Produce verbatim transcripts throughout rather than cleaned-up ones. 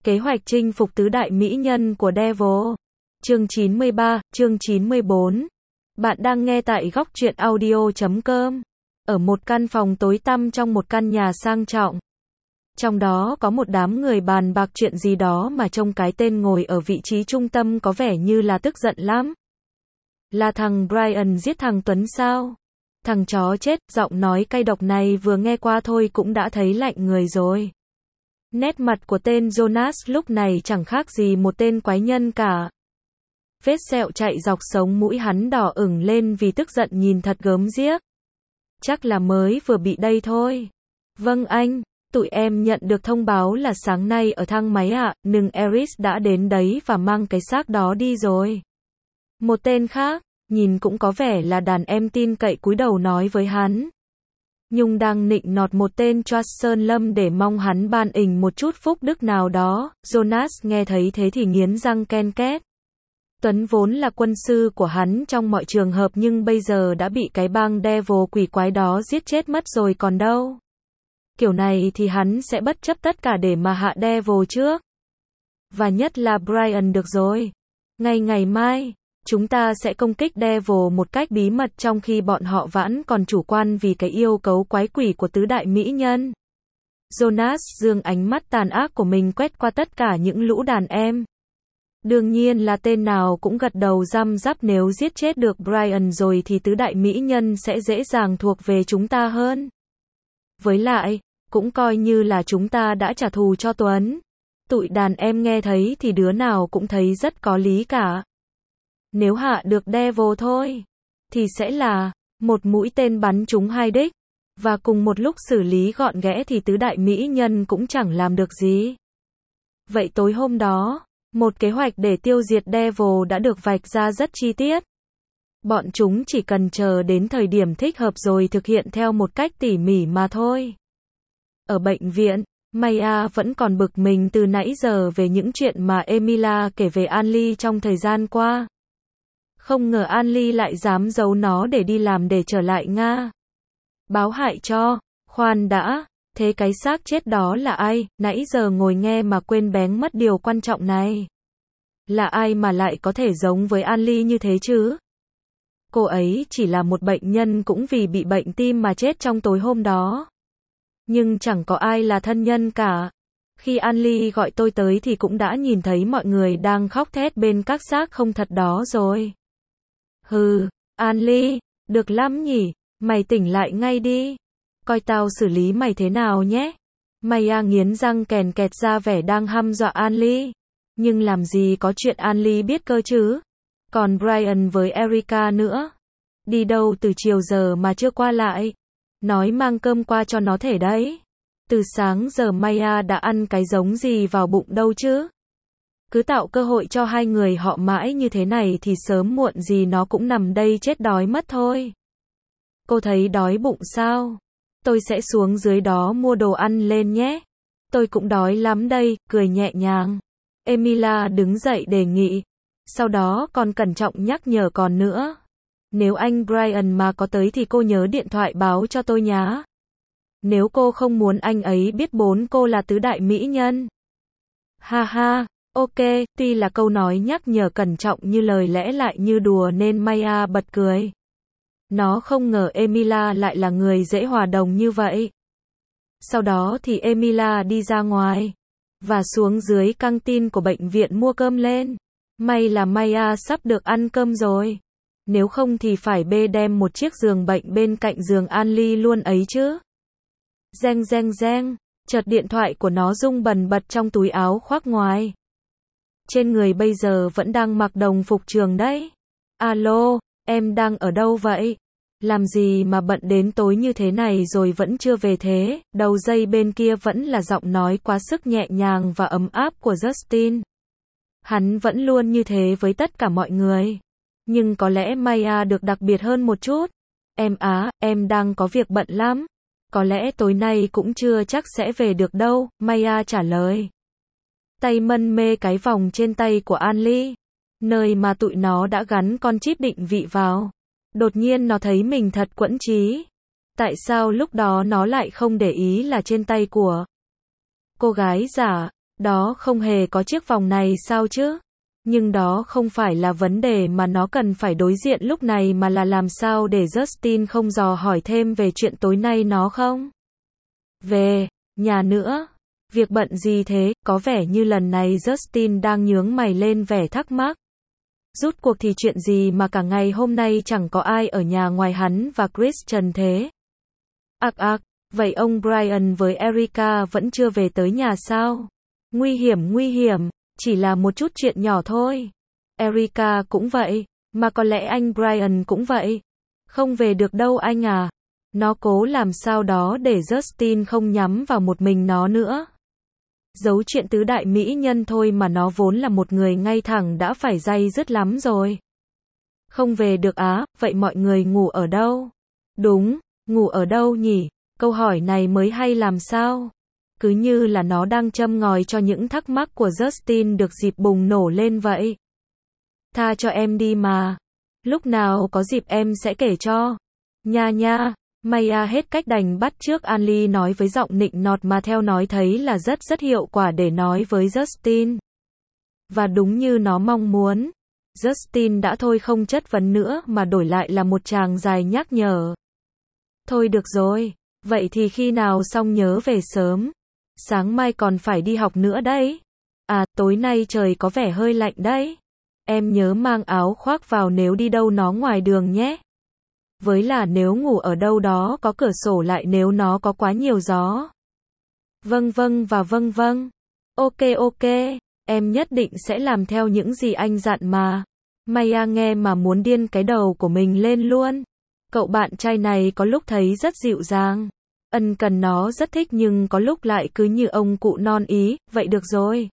Kế hoạch chinh phục tứ đại mỹ nhân của Devil. Chương chín mươi ba, chương chín mươi bốn. Bạn đang nghe tại góc truyện audio chấm com. Ở một căn phòng tối tăm trong một căn nhà sang trọng. Trong đó có một đám người bàn bạc chuyện gì đó mà trông cái tên ngồi ở vị trí trung tâm có vẻ như là tức giận lắm. Là thằng Brian giết thằng Tuấn sao? Thằng chó chết, giọng nói cay độc này vừa nghe qua thôi cũng đã thấy lạnh người rồi. Nét mặt của tên Jonas lúc này chẳng khác gì một tên quái nhân cả. Vết sẹo chạy dọc sống mũi hắn đỏ ửng lên vì tức giận nhìn thật gớm ghiếc. Chắc là mới vừa bị đây thôi. Vâng anh, tụi em nhận được thông báo là sáng nay ở thang máy ạ, nừng Eris đã đến đấy và mang cái xác đó đi rồi. Một tên khác, nhìn cũng có vẻ là đàn em tin cậy cúi đầu nói với hắn. Nhung đang nịnh nọt một tên Choa Sơn Lâm để mong hắn ban ình một chút phúc đức nào đó. Jonas nghe thấy thế thì nghiến răng ken két. Tuấn vốn là quân sư của hắn trong mọi trường hợp nhưng bây giờ đã bị cái bang Devil quỷ quái đó giết chết mất rồi còn đâu. Kiểu này thì hắn sẽ bất chấp tất cả để mà hạ Devil trước. Và nhất là Brian được rồi. Ngay ngày mai, chúng ta sẽ công kích Devil một cách bí mật trong khi bọn họ vẫn còn chủ quan vì cái yêu cấu quái quỷ của tứ đại mỹ nhân. Jonas giương ánh mắt tàn ác của mình quét qua tất cả những lũ đàn em. Đương nhiên là tên nào cũng gật đầu răm rắp, nếu giết chết được Brian rồi thì tứ đại mỹ nhân sẽ dễ dàng thuộc về chúng ta hơn. Với lại, cũng coi như là chúng ta đã trả thù cho Tuấn. Tụi đàn em nghe thấy thì đứa nào cũng thấy rất có lý cả. Nếu hạ được Devil thôi, thì sẽ là một mũi tên bắn trúng hai đích, và cùng một lúc xử lý gọn ghẽ thì tứ đại mỹ nhân cũng chẳng làm được gì. Vậy tối hôm đó, một kế hoạch để tiêu diệt Devil đã được vạch ra rất chi tiết. Bọn chúng chỉ cần chờ đến thời điểm thích hợp rồi thực hiện theo một cách tỉ mỉ mà thôi. Ở bệnh viện, Maya vẫn còn bực mình từ nãy giờ về những chuyện mà Emilia kể về Anly trong thời gian qua. Không ngờ Anly lại dám giấu nó để đi làm để trở lại Nga. Báo hại cho, khoan đã, thế cái xác chết đó là ai? Nãy giờ ngồi nghe mà quên bén mất điều quan trọng này. Là ai mà lại có thể giống với Anly như thế chứ? Cô ấy chỉ là một bệnh nhân cũng vì bị bệnh tim mà chết trong tối hôm đó. Nhưng chẳng có ai là thân nhân cả. Khi Anly gọi tôi tới thì cũng đã nhìn thấy mọi người đang khóc thét bên các xác không thật đó rồi. Hừ, Anly, được lắm nhỉ, mày tỉnh lại ngay đi. Coi tao xử lý mày thế nào nhé. Maya nghiến răng kèn kẹt ra vẻ đang hăm dọa Anly. Nhưng làm gì có chuyện Anly biết cơ chứ. Còn Brian với Erica nữa. Đi đâu từ chiều giờ mà chưa qua lại. Nói mang cơm qua cho nó thể đấy. Từ sáng giờ Maya đã ăn cái giống gì vào bụng đâu chứ. Cứ tạo cơ hội cho hai người họ mãi như thế này thì sớm muộn gì nó cũng nằm đây chết đói mất thôi. Cô thấy đói bụng sao? Tôi sẽ xuống dưới đó mua đồ ăn lên nhé. Tôi cũng đói lắm đây, cười nhẹ nhàng. Emilia đứng dậy đề nghị. Sau đó còn cẩn trọng nhắc nhở còn nữa. Nếu anh Brian mà có tới thì cô nhớ điện thoại báo cho tôi nhá. Nếu cô không muốn anh ấy biết bốn cô là tứ đại mỹ nhân. Ha ha, ok, tuy là câu nói nhắc nhở cẩn trọng như lời lẽ lại như đùa nên Maya bật cười. Nó không ngờ Emilia lại là người dễ hòa đồng như vậy. Sau đó thì Emilia đi ra ngoài và xuống dưới căng tin của bệnh viện mua cơm lên. May là Maya sắp được ăn cơm rồi. Nếu không thì phải bê đem một chiếc giường bệnh bên cạnh giường Anly luôn ấy chứ. Reng reng reng, chợt điện thoại của nó rung bần bật trong túi áo khoác ngoài. Trên người bây giờ vẫn đang mặc đồng phục trường đấy. Alo, em đang ở đâu vậy? Làm gì mà bận đến tối như thế này rồi vẫn chưa về thế? Đầu dây bên kia vẫn là giọng nói quá sức nhẹ nhàng và ấm áp của Justin. Hắn vẫn luôn như thế với tất cả mọi người. Nhưng có lẽ Maya được đặc biệt hơn một chút. Em á, em đang có việc bận lắm. Có lẽ tối nay cũng chưa chắc sẽ về được đâu, Maya trả lời. Tay mân mê cái vòng trên tay của Anly, nơi mà tụi nó đã gắn con chip định vị vào. Đột nhiên nó thấy mình thật quẫn trí. Tại sao lúc đó nó lại không để ý là trên tay của cô gái giả, Đó không hề có chiếc vòng này sao chứ? Nhưng đó không phải là vấn đề mà nó cần phải đối diện lúc này mà là làm sao để Justin không dò hỏi thêm về chuyện tối nay nó không? Về nhà nữa. Việc bận gì thế? Có vẻ như lần này Justin đang nhướng mày lên vẻ thắc mắc. Rút cuộc thì chuyện gì mà cả ngày hôm nay chẳng có ai ở nhà ngoài hắn và Christian thế? Ặc ặc, vậy ông Brian với Erica vẫn chưa về tới nhà sao? Nguy hiểm nguy hiểm, chỉ là một chút chuyện nhỏ thôi. Erica cũng vậy, mà có lẽ anh Brian cũng vậy. Không về được đâu anh à. Nó cố làm sao đó để Justin không nhắm vào một mình nó nữa. Giấu chuyện tứ đại mỹ nhân thôi mà nó vốn là một người ngay thẳng đã phải day dứt lắm rồi. Không về được á, vậy mọi người ngủ ở đâu? Đúng, ngủ ở đâu nhỉ? Câu hỏi này mới hay làm sao? Cứ như là nó đang châm ngòi cho những thắc mắc của Justin được dịp bùng nổ lên vậy. Tha cho em đi mà. Lúc nào có dịp em sẽ kể cho. Nha nha. Maya hết cách đành bắt chước Anly nói với giọng nịnh nọt mà theo nói thấy là rất rất hiệu quả để nói với Justin. Và đúng như nó mong muốn, Justin đã thôi không chất vấn nữa mà đổi lại là một tràng dài nhắc nhở. Thôi được rồi, vậy thì khi nào xong nhớ về sớm. Sáng mai còn phải đi học nữa đấy. À, tối nay trời có vẻ hơi lạnh đấy. Em nhớ mang áo khoác vào nếu đi đâu nó ngoài đường nhé. Với là nếu ngủ ở đâu đó có cửa sổ lại nếu nó có quá nhiều gió. Vâng vâng và vâng vâng. Ok ok, em nhất định sẽ làm theo những gì anh dặn mà. Maya nghe mà muốn điên cái đầu của mình lên luôn. Cậu bạn trai này có lúc thấy rất dịu dàng. Ân cần nó rất thích nhưng có lúc lại cứ như ông cụ non ý, vậy được rồi.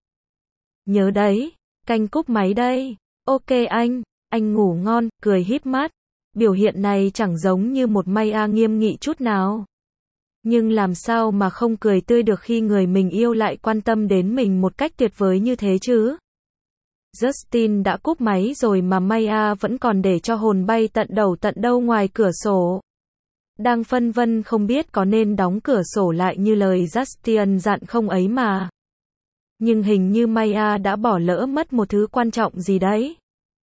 Nhớ đấy, canh cúp máy đây. Ok anh, anh ngủ ngon, cười híp mắt. Biểu hiện này chẳng giống như một Maya nghiêm nghị chút nào. Nhưng làm sao mà không cười tươi được khi người mình yêu lại quan tâm đến mình một cách tuyệt vời như thế chứ? Justin đã cúp máy rồi mà Maya vẫn còn để cho hồn bay tận đầu tận đâu ngoài cửa sổ. Đang phân vân không biết có nên đóng cửa sổ lại như lời Justin dặn không ấy mà. Nhưng hình như Maya đã bỏ lỡ mất một thứ quan trọng gì đấy.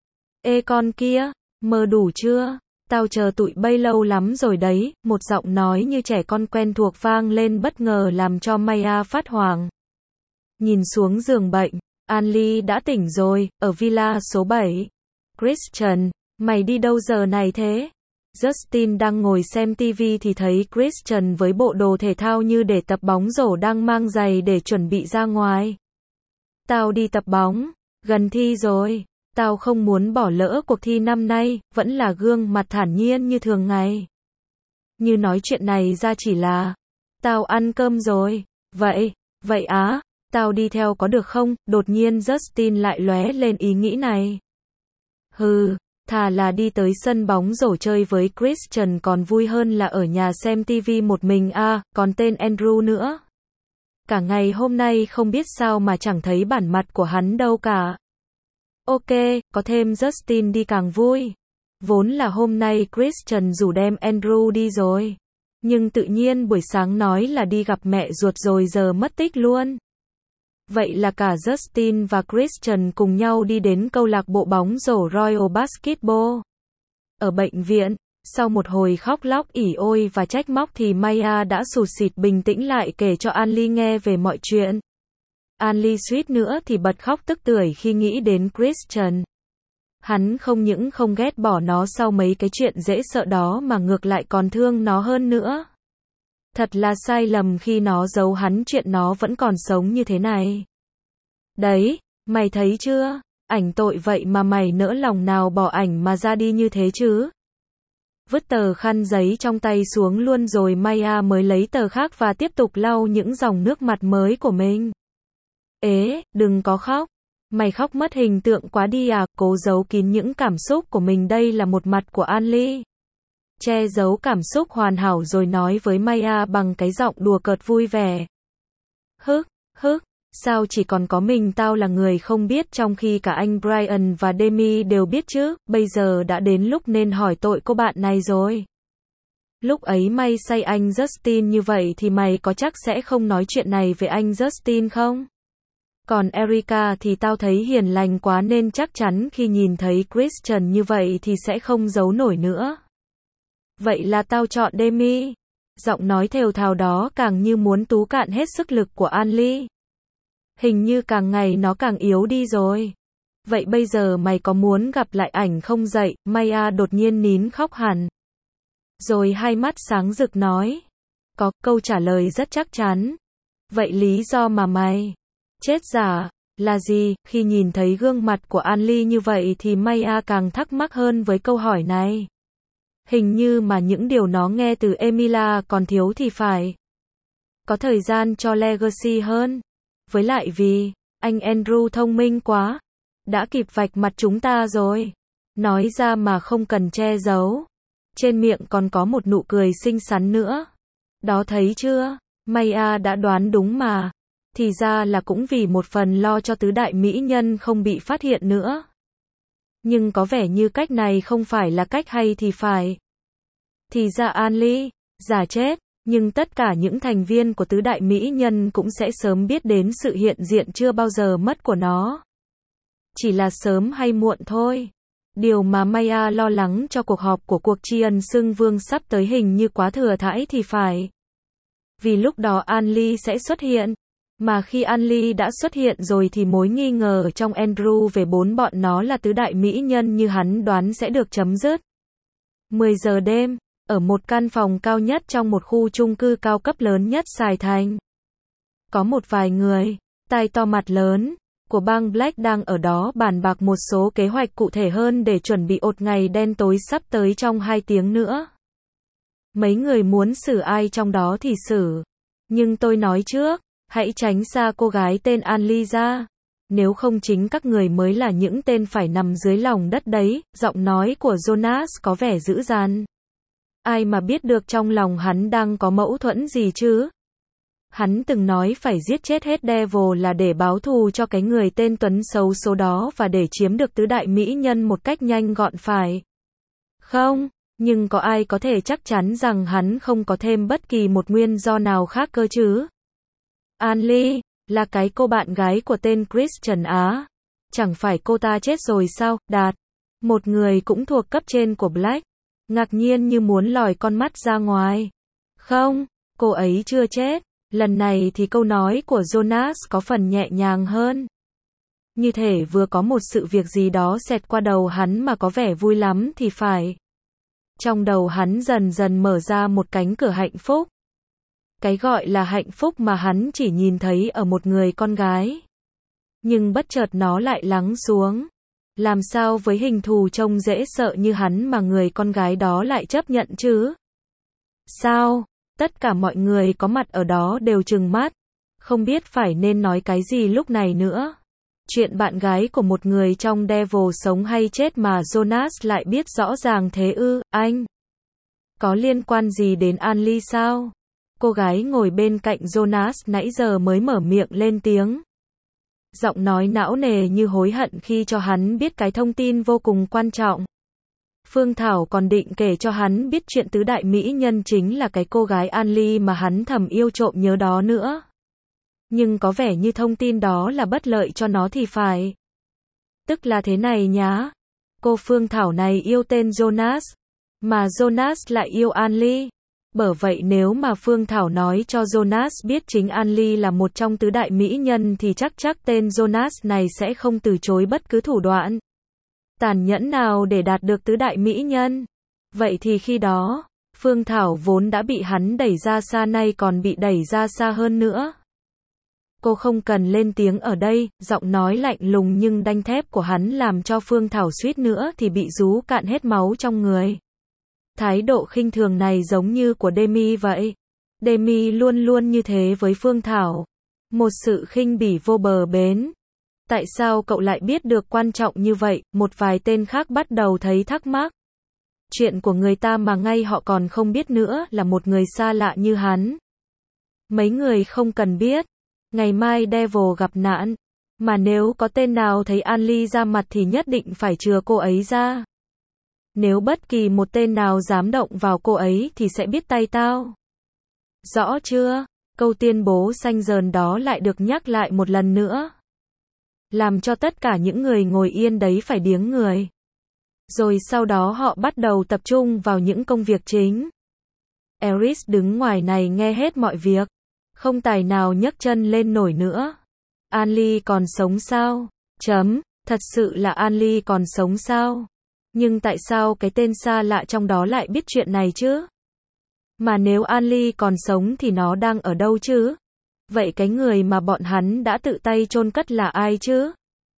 Ê con kia, mơ đủ chưa? Tao chờ tụi bay lâu lắm rồi đấy, một giọng nói như trẻ con quen thuộc vang lên bất ngờ làm cho Maya phát hoảng. Nhìn xuống giường bệnh, Anly đã tỉnh rồi, ở villa số bảy. Christian, mày đi đâu giờ này thế? Justin đang ngồi xem tivi thì thấy Christian với bộ đồ thể thao như để tập bóng rổ đang mang giày để chuẩn bị ra ngoài. Tao đi tập bóng, gần thi rồi. Tao không muốn bỏ lỡ cuộc thi năm nay, vẫn là gương mặt thản nhiên như thường ngày. Như nói chuyện này ra chỉ là, tao ăn cơm rồi. Vậy, vậy á, tao đi theo có được không? Đột nhiên Justin lại lóe lên ý nghĩ này. Hừ, thà là đi tới sân bóng rổ chơi với Christian còn vui hơn là ở nhà xem tivi một mình à, còn tên Andrew nữa. Cả ngày hôm nay không biết sao mà chẳng thấy bản mặt của hắn đâu cả. Ok, có thêm Justin đi càng vui. Vốn là hôm nay Christian rủ đem Andrew đi rồi. Nhưng tự nhiên buổi sáng nói là đi gặp mẹ ruột rồi giờ mất tích luôn. Vậy là cả Justin và Christian cùng nhau đi đến câu lạc bộ bóng rổ Royal Basketball. Ở bệnh viện, sau một hồi khóc lóc ỉ ôi và trách móc thì Maya đã sụt sịt bình tĩnh lại kể cho Anly nghe về mọi chuyện. Anly suýt nữa thì bật khóc tức tưởi khi nghĩ đến Christian. Hắn không những không ghét bỏ nó sau mấy cái chuyện dễ sợ đó mà ngược lại còn thương nó hơn nữa. Thật là sai lầm khi nó giấu hắn chuyện nó vẫn còn sống như thế này. Đấy, mày thấy chưa? Ảnh tội vậy mà mày nỡ lòng nào bỏ ảnh mà ra đi như thế chứ? Vứt tờ khăn giấy trong tay xuống luôn rồi Maya mới lấy tờ khác và tiếp tục lau những dòng nước mặt mới của mình. Ế, đừng có khóc. Mày khóc mất hình tượng quá đi à, cố giấu kín những cảm xúc của mình đây là một mặt của Anly. Che giấu cảm xúc hoàn hảo rồi nói với Maya bằng cái giọng đùa cợt vui vẻ. Hức, hức, sao chỉ còn có mình tao là người không biết trong khi cả anh Brian và Demi đều biết chứ, bây giờ đã đến lúc nên hỏi tội cô bạn này rồi. Lúc ấy may say anh Justin như vậy thì mày có chắc sẽ không nói chuyện này với anh Justin không? Còn Erica thì tao thấy hiền lành quá nên chắc chắn khi nhìn thấy Christian như vậy thì sẽ không giấu nổi nữa. Vậy là tao chọn Demi. Giọng nói thều thào đó càng như muốn tú cạn hết sức lực của Anly. Hình như càng ngày nó càng yếu đi rồi. Vậy bây giờ mày có muốn gặp lại ảnh không dậy? Maya đột nhiên nín khóc hẳn. Rồi hai mắt sáng rực nói. Có, câu trả lời rất chắc chắn. Vậy lý do mà mày chết giả là gì? Khi nhìn thấy gương mặt của Anly như vậy thì Maya càng thắc mắc hơn với câu hỏi này. Hình như mà những điều nó nghe từ Emilia còn thiếu thì phải. Có thời gian cho Legacy hơn. Với lại vì anh Andrew thông minh quá, đã kịp vạch mặt chúng ta rồi. Nói ra mà không cần che giấu. Trên miệng còn có một nụ cười xinh xắn nữa. Đó thấy chưa? Maya đã đoán đúng mà. Thì ra là cũng vì một phần lo cho tứ đại mỹ nhân không bị phát hiện nữa. Nhưng có vẻ như cách này không phải là cách hay thì phải. Thì ra Anly giả chết, nhưng tất cả những thành viên của tứ đại mỹ nhân cũng sẽ sớm biết đến sự hiện diện chưa bao giờ mất của nó. Chỉ là sớm hay muộn thôi. Điều mà Maya lo lắng cho cuộc họp của cuộc tri ân xưng vương sắp tới hình như quá thừa thãi thì phải. Vì lúc đó Anly sẽ xuất hiện. Mà khi Anly đã xuất hiện rồi thì mối nghi ngờ ở trong Andrew về bốn bọn nó là tứ đại mỹ nhân như hắn đoán sẽ được chấm dứt. mười giờ đêm, ở một căn phòng cao nhất trong một khu chung cư cao cấp lớn nhất Sài Thành. Có một vài người, tai to mặt lớn, của bang Black đang ở đó bàn bạc một số kế hoạch cụ thể hơn để chuẩn bị ột ngày đen tối sắp tới trong hai tiếng nữa. Mấy người muốn xử ai trong đó thì xử. Nhưng tôi nói trước, hãy tránh xa cô gái tên Anly ra. Nếu không chính các người mới là những tên phải nằm dưới lòng đất đấy. Giọng nói của Jonas có vẻ dữ dằn. Ai mà biết được trong lòng hắn đang có mâu thuẫn gì chứ? Hắn từng nói phải giết chết hết Devil là để báo thù cho cái người tên Tuấn xấu số đó và để chiếm được tứ đại mỹ nhân một cách nhanh gọn phải. Không, nhưng có ai có thể chắc chắn rằng hắn không có thêm bất kỳ một nguyên do nào khác cơ chứ? Anly, là cái cô bạn gái của tên Christian Á. Chẳng phải cô ta chết rồi sao, Đạt? Một người cũng thuộc cấp trên của Black. Ngạc nhiên như muốn lòi con mắt ra ngoài. Không, cô ấy chưa chết. Lần này thì câu nói của Jonas có phần nhẹ nhàng hơn. Như thể vừa có một sự việc gì đó xẹt qua đầu hắn mà có vẻ vui lắm thì phải. Trong đầu hắn dần dần mở ra một cánh cửa hạnh phúc. Cái gọi là hạnh phúc mà hắn chỉ nhìn thấy ở một người con gái. Nhưng bất chợt nó lại lắng xuống. Làm sao với hình thù trông dễ sợ như hắn mà người con gái đó lại chấp nhận chứ? Sao? Tất cả mọi người có mặt ở đó đều trừng mắt. Không biết phải nên nói cái gì lúc này nữa. Chuyện bạn gái của một người trong Devil sống hay chết mà Jonas lại biết rõ ràng thế ư, anh? Có liên quan gì đến Anly sao? Cô gái ngồi bên cạnh Jonas nãy giờ mới mở miệng lên tiếng. Giọng nói não nề như hối hận khi cho hắn biết cái thông tin vô cùng quan trọng. Phương Thảo còn định kể cho hắn biết chuyện tứ đại mỹ nhân chính là cái cô gái Anly mà hắn thầm yêu trộm nhớ đó nữa. Nhưng có vẻ như thông tin đó là bất lợi cho nó thì phải. Tức là thế này nhá. Cô Phương Thảo này yêu tên Jonas. Mà Jonas lại yêu Anly. Bởi vậy nếu mà Phương Thảo nói cho Jonas biết chính Anly là một trong tứ đại mỹ nhân thì chắc chắc tên Jonas này sẽ không từ chối bất cứ thủ đoạn tàn nhẫn nào để đạt được tứ đại mỹ nhân. Vậy thì khi đó, Phương Thảo vốn đã bị hắn đẩy ra xa nay còn bị đẩy ra xa hơn nữa. Cô không cần lên tiếng ở đây, giọng nói lạnh lùng nhưng đanh thép của hắn làm cho Phương Thảo suýt nữa thì bị rú cạn hết máu trong người. Thái độ khinh thường này giống như của Demi vậy. Demi luôn luôn như thế với Phương Thảo. Một sự khinh bỉ vô bờ bến. Tại sao cậu lại biết được quan trọng như vậy? Một vài tên khác bắt đầu thấy thắc mắc. Chuyện của người ta mà ngay họ còn không biết nữa là một người xa lạ như hắn. Mấy người không cần biết. Ngày mai Devil gặp nạn. Mà nếu có tên nào thấy Anly ra mặt thì nhất định phải chừa cô ấy ra. Nếu bất kỳ một tên nào dám động vào cô ấy thì sẽ biết tay tao. Rõ chưa? Câu tuyên bố xanh dờn đó lại được nhắc lại một lần nữa. làm cho tất cả những người ngồi yên đấy phải điếng người. Rồi sau đó họ bắt đầu tập trung vào những công việc chính. Eris đứng ngoài này nghe hết mọi việc, không tài nào nhấc chân lên nổi nữa. Anlie còn sống sao? Chấm, thật sự là Anlie còn sống sao? Nhưng tại sao cái tên xa lạ trong đó lại biết chuyện này chứ? Mà nếu Anlie còn sống thì nó đang ở đâu chứ? Vậy cái người mà bọn hắn đã tự tay chôn cất là ai chứ?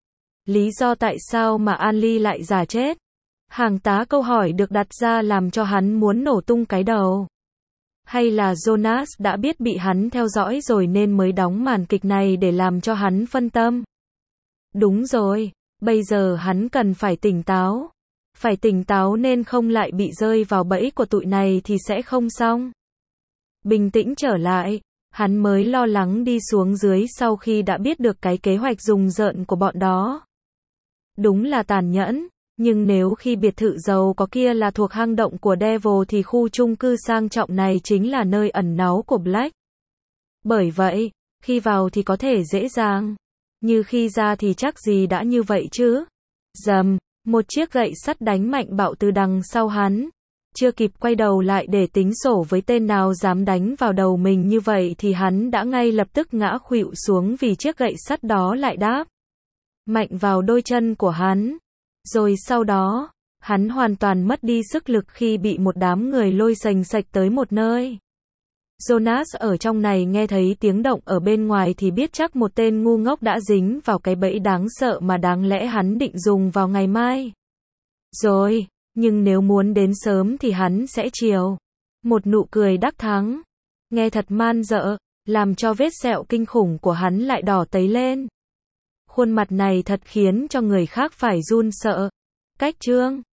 Lý do tại sao mà Anlie lại giả chết? Hàng tá câu hỏi được đặt ra làm cho hắn muốn nổ tung cái đầu. Hay là Jonas đã biết bị hắn theo dõi rồi nên mới đóng màn kịch này để làm cho hắn phân tâm? Đúng rồi, bây giờ hắn cần phải tỉnh táo. Phải tỉnh táo nên không lại bị rơi vào bẫy của tụi này thì sẽ không xong. Bình tĩnh trở lại, hắn mới lo lắng đi xuống dưới sau khi đã biết được cái kế hoạch rùng rợn của bọn đó. Đúng là tàn nhẫn, nhưng nếu khi biệt thự giàu có kia là thuộc hang động của Devil thì khu chung cư sang trọng này chính là nơi ẩn náu của Black. Bởi vậy, khi vào thì có thể dễ dàng, như khi ra thì chắc gì đã như vậy chứ. Dầm, một chiếc gậy sắt đánh mạnh bạo từ đằng sau hắn. Chưa kịp quay đầu lại để tính sổ với tên nào dám đánh vào đầu mình như vậy thì hắn đã ngay lập tức ngã khuỵu xuống vì chiếc gậy sắt đó lại đáp mạnh vào đôi chân của hắn. Rồi sau đó, hắn hoàn toàn mất đi sức lực khi bị một đám người lôi xành xạch tới một nơi. Jonas ở trong này nghe thấy tiếng động ở bên ngoài thì biết chắc một tên ngu ngốc đã dính vào cái bẫy đáng sợ mà đáng lẽ hắn định dùng vào ngày mai. Rồi, nhưng nếu muốn đến sớm thì hắn sẽ chiều. Một nụ cười đắc thắng. Nghe thật man dợ, làm cho vết sẹo kinh khủng của hắn lại đỏ tấy lên. Khuôn mặt này thật khiến cho người khác phải run sợ. Cách chương